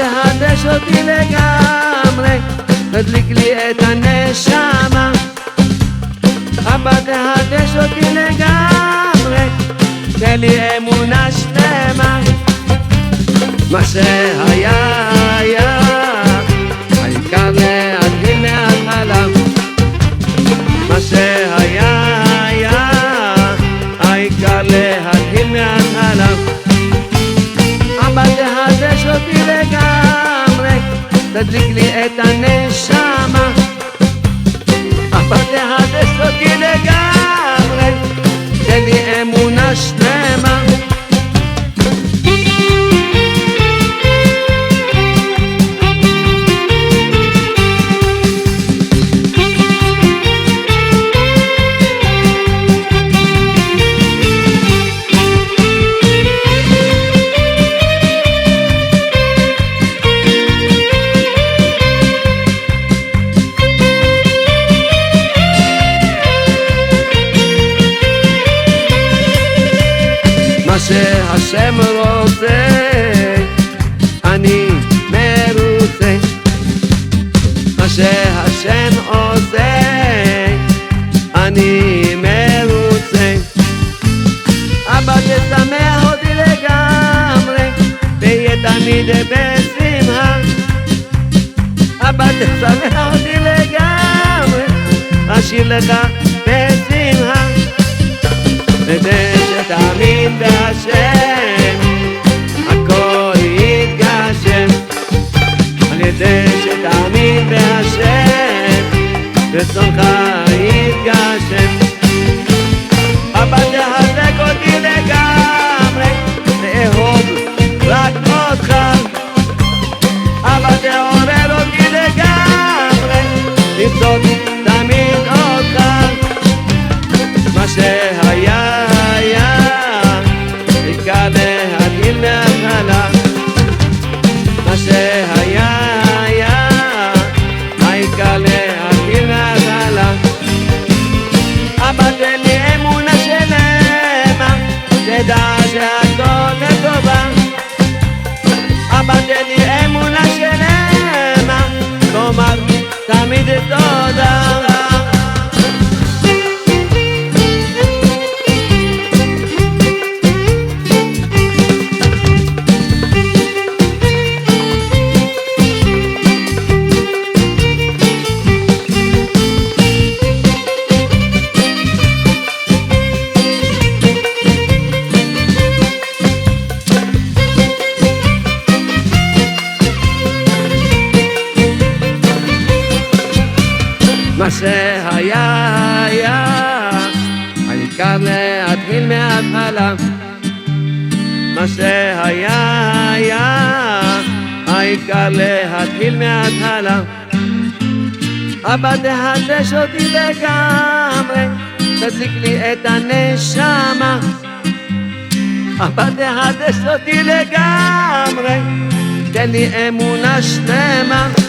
תחדש אותי לגמרי, תדליק לי את הנשמה. אבא תחדש אותי לגמרי, תן לי אמונה שלמה. מה שהיה היה, העיקר להתחיל מההתחלה. מה שהיה היה, העיקר להתחיל מההתחלה. אבא תחדש אותי לגמרי, תדליק לי את הנשמה. אבא תחדש אותי לגמרי, תן לי אמונה שלמה. מה שהשם רוצה, אני מרוצה. מה שהשם עושה, אני מרוצה. אבא תשמח אותי לגמרי, תהיה תמיד בשמחה. אבא תשמח אותי לגמרי, אשאיר לך בשמחה. כדי שתאמין בהשם, הכל יתגשם. על ידי שתאמין בהשם, רצונך יתגשם. אבא תחזק אותי לגמרי, לאהוב רק אותך. אבא תעורר אותי לגמרי, למצוא תמיד אותך. מה שהיה היה, העיקר להתחיל מההתחלה. מה שהיה היה, העיקר להתחיל מההתחלה. אבא תן לי אמונה שלמה, תדע שהכל לטובה. אבא תן לי אמונה שלמה, תאמר תמיד תודה. מה שהיה היה, העיקר להתחיל מההתחלה. מה שהיה היה, העיקר להתחיל מההתחלה. אבא תחדש אותי לגמרי, תדליק לי את הנשמה. אבא תחדש אותי לגמרי, תן לי אמונה שלמה.